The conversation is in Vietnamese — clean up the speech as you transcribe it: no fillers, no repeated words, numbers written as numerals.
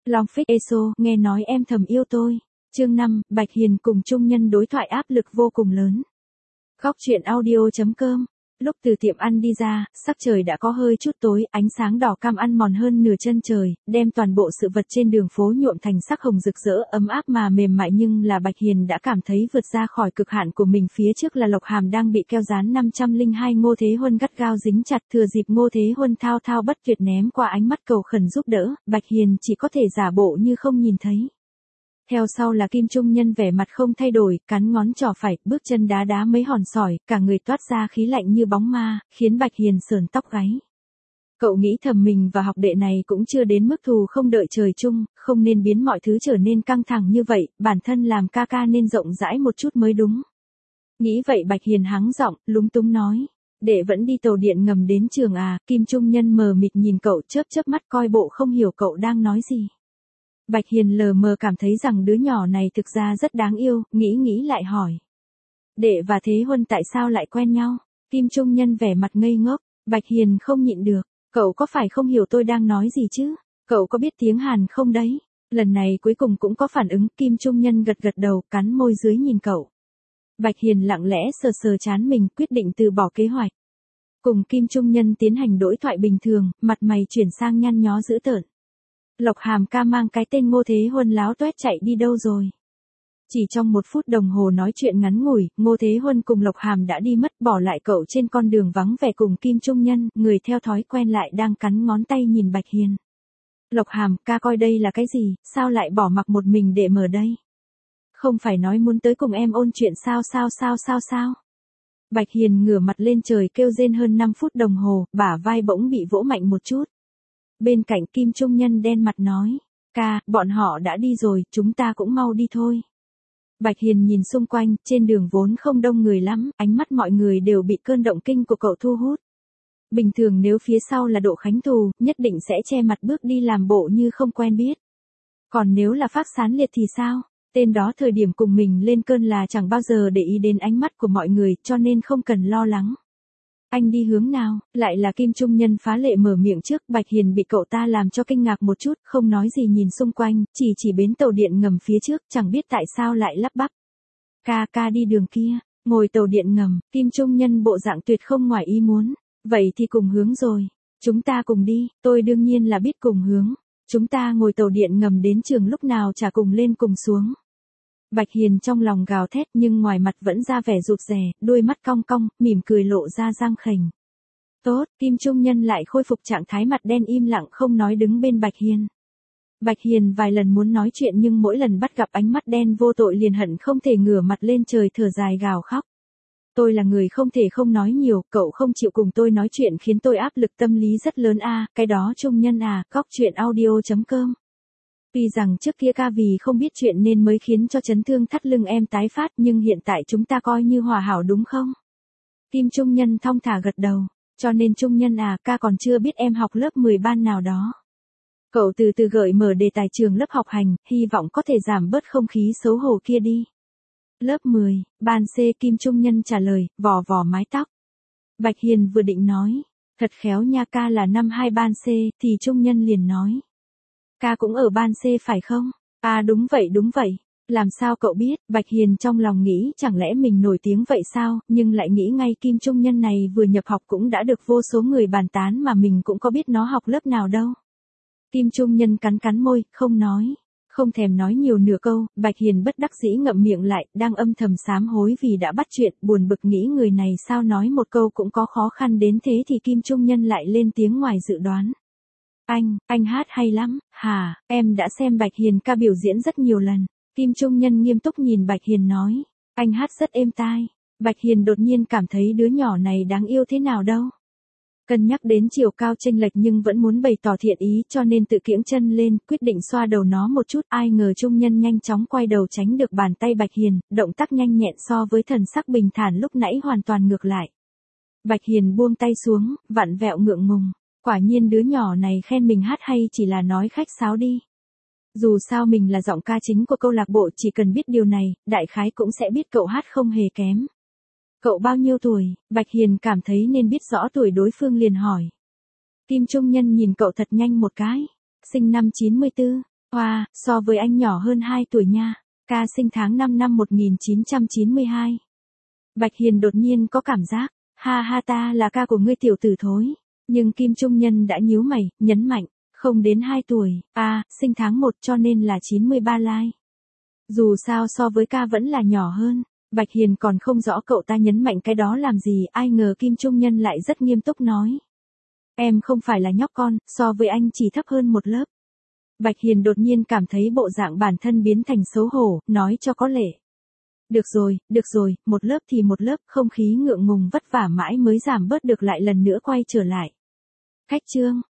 Long Phích Eso, nghe nói em thầm yêu tôi. Chương 5, Bạch Hiền cùng Trung Nhân đối thoại áp lực vô cùng lớn. Góc truyện audio.com. Lúc từ tiệm ăn đi ra, sắc trời đã có hơi chút tối, ánh sáng đỏ cam ăn mòn hơn nửa chân trời, đem toàn bộ sự vật trên đường phố nhuộm thành sắc hồng rực rỡ ấm áp mà mềm mại, nhưng là Bạch Hiền đã cảm thấy vượt ra khỏi cực hạn của mình. Phía trước là Lộc Hàm đang bị keo dán 502, Ngô Thế Huân gắt gao dính chặt, thừa dịp Ngô Thế Huân thao thao bất tuyệt ném qua ánh mắt cầu khẩn giúp đỡ, Bạch Hiền chỉ có thể giả bộ như không nhìn thấy. Theo sau là Kim Trung Nhân vẻ mặt không thay đổi, cắn ngón trỏ phải, bước chân đá đá mấy hòn sỏi, cả người toát ra khí lạnh như bóng ma, khiến Bạch Hiền sởn tóc gáy. Cậu nghĩ thầm mình và học đệ này cũng chưa đến mức thù không đợi trời chung, không nên biến mọi thứ trở nên căng thẳng như vậy, bản thân làm ca ca nên rộng rãi một chút mới đúng. Nghĩ vậy Bạch Hiền hắng giọng, lúng túng nói. Đệ vẫn đi tàu điện ngầm đến trường à? Kim Trung Nhân mờ mịt nhìn cậu, chớp chớp mắt coi bộ không hiểu cậu đang nói gì. Bạch Hiền lờ mờ cảm thấy rằng đứa nhỏ này thực ra rất đáng yêu, nghĩ lại hỏi. Đệ và Thế Huân tại sao lại quen nhau? Kim Trung Nhân vẻ mặt ngây ngốc, Bạch Hiền không nhịn được. Cậu có phải không hiểu tôi đang nói gì chứ? Cậu có biết tiếng Hàn không đấy? Lần này cuối cùng cũng có phản ứng, Kim Trung Nhân gật gật đầu, cắn môi dưới nhìn cậu. Bạch Hiền lặng lẽ sờ sờ trán mình, quyết định từ bỏ kế hoạch. Cùng Kim Trung Nhân tiến hành đối thoại bình thường, mặt mày chuyển sang nhăn nhó dữ tợn. Lộc Hàm ca mang cái tên Ngô Thế Huân láo toét chạy đi đâu rồi? Chỉ trong 1 phút đồng hồ nói chuyện ngắn ngủi, Ngô Thế Huân cùng Lộc Hàm đã đi mất, bỏ lại cậu trên con đường vắng vẻ cùng Kim Trung Nhân, người theo thói quen lại đang cắn ngón tay nhìn Bạch Hiền. Lộc Hàm ca coi đây là cái gì, sao lại bỏ mặc một mình để ở đây? Không phải nói muốn tới cùng em ôn chuyện sao? Bạch Hiền ngửa mặt lên trời kêu rên hơn 5 phút đồng hồ, bả vai bỗng bị vỗ mạnh một chút. Bên cạnh Kim Trung Nhân đen mặt nói, ca, bọn họ đã đi rồi, chúng ta cũng mau đi thôi. Bạch Hiền nhìn xung quanh, trên đường vốn không đông người lắm, ánh mắt mọi người đều bị cơn động kinh của cậu thu hút. Bình thường nếu phía sau là Độ Khánh Thù, nhất định sẽ che mặt bước đi làm bộ như không quen biết. Còn nếu là Phác Sán Liệt thì sao? Tên đó thời điểm cùng mình lên cơn là chẳng bao giờ để ý đến ánh mắt của mọi người, cho nên không cần lo lắng. Anh đi hướng nào? Lại là Kim Trung Nhân phá lệ mở miệng trước, Bạch Hiền bị cậu ta làm cho kinh ngạc một chút, không nói gì nhìn xung quanh, chỉ bến tàu điện ngầm phía trước, chẳng biết tại sao lại lắp bắp. Ca đi đường kia, ngồi tàu điện ngầm, Kim Trung Nhân bộ dạng tuyệt không ngoài ý muốn. Vậy thì cùng hướng rồi. Chúng ta cùng đi, tôi đương nhiên là biết cùng hướng. Chúng ta ngồi tàu điện ngầm đến trường lúc nào chả cùng lên cùng xuống. Bạch Hiền trong lòng gào thét nhưng ngoài mặt vẫn ra vẻ rụt rè, đôi mắt cong cong, mỉm cười lộ ra răng khểnh. Tốt, Kim Trung Nhân lại khôi phục trạng thái mặt đen im lặng không nói đứng bên Bạch Hiền. Bạch Hiền vài lần muốn nói chuyện nhưng mỗi lần bắt gặp ánh mắt đen vô tội liền hận không thể ngửa mặt lên trời thở dài gào khóc. Tôi là người không thể không nói nhiều, cậu không chịu cùng tôi nói chuyện khiến tôi áp lực tâm lý rất lớn a, cái đó Trung Nhân à, góc truyện audio.com. Tuy rằng trước kia ca vì không biết chuyện nên mới khiến cho chấn thương thắt lưng em tái phát nhưng hiện tại chúng ta coi như hòa hảo đúng không? Kim Trung Nhân thong thả gật đầu, cho nên Trung Nhân à, ca còn chưa biết em học lớp 10 ban nào đó. Cậu từ từ gợi mở đề tài trường lớp học hành, hy vọng có thể giảm bớt không khí xấu hổ kia đi. Lớp 10, ban C, Kim Trung Nhân trả lời, vò vò mái tóc. Bạch Hiền vừa định nói, thật khéo nha, ca là năm 2 ban C, thì Trung Nhân liền nói. Ca cũng ở ban C phải không? À đúng vậy. Làm sao cậu biết? Bạch Hiền trong lòng nghĩ chẳng lẽ mình nổi tiếng vậy sao, nhưng lại nghĩ ngay Kim Trung Nhân này vừa nhập học cũng đã được vô số người bàn tán mà mình cũng có biết nó học lớp nào đâu. Kim Trung Nhân cắn môi, không nói. Không thèm nói nhiều nửa câu, Bạch Hiền bất đắc dĩ ngậm miệng lại, đang âm thầm sám hối vì đã bắt chuyện, buồn bực nghĩ người này sao nói một câu cũng có khó khăn đến thế thì Kim Trung Nhân lại lên tiếng ngoài dự đoán. Anh hát hay lắm, hả, em đã xem Bạch Hiền ca biểu diễn rất nhiều lần. Kim Trung Nhân nghiêm túc nhìn Bạch Hiền nói, anh hát rất êm tai. Bạch Hiền đột nhiên cảm thấy đứa nhỏ này đáng yêu thế nào đâu. Cân nhắc đến chiều cao chênh lệch nhưng vẫn muốn bày tỏ thiện ý cho nên tự kiễng chân lên, quyết định xoa đầu nó một chút, ai ngờ Trung Nhân nhanh chóng quay đầu tránh được bàn tay Bạch Hiền, động tác nhanh nhẹn so với thần sắc bình thản lúc nãy hoàn toàn ngược lại. Bạch Hiền buông tay xuống, vặn vẹo ngượng ngùng, quả nhiên đứa nhỏ này khen mình hát hay chỉ là nói khách sáo đi. Dù sao mình là giọng ca chính của câu lạc bộ, chỉ cần biết điều này, đại khái cũng sẽ biết cậu hát không hề kém. Cậu bao nhiêu tuổi? Bạch Hiền cảm thấy nên biết rõ tuổi đối phương liền hỏi. Kim Trung Nhân nhìn cậu thật nhanh một cái. Sinh năm 94. Hoa, so với anh nhỏ hơn 2 tuổi nha. Ca sinh tháng 5 năm 1992. Bạch Hiền đột nhiên có cảm giác, ha ha ta là ca của ngươi tiểu tử thối. Nhưng Kim Trung Nhân đã nhíu mày, nhấn mạnh, không đến 2 tuổi, sinh tháng 1 cho nên là 93 lai. Dù sao so với ca vẫn là nhỏ hơn. Bạch Hiền còn không rõ cậu ta nhấn mạnh cái đó làm gì, ai ngờ Kim Trung Nhân lại rất nghiêm túc nói. Em không phải là nhóc con, so với anh chỉ thấp hơn một lớp. Bạch Hiền đột nhiên cảm thấy bộ dạng bản thân biến thành xấu hổ, nói cho có lệ. Được rồi, một lớp thì một lớp, không khí ngượng ngùng vất vả mãi mới giảm bớt được lại lần nữa quay trở lại. Khách trương,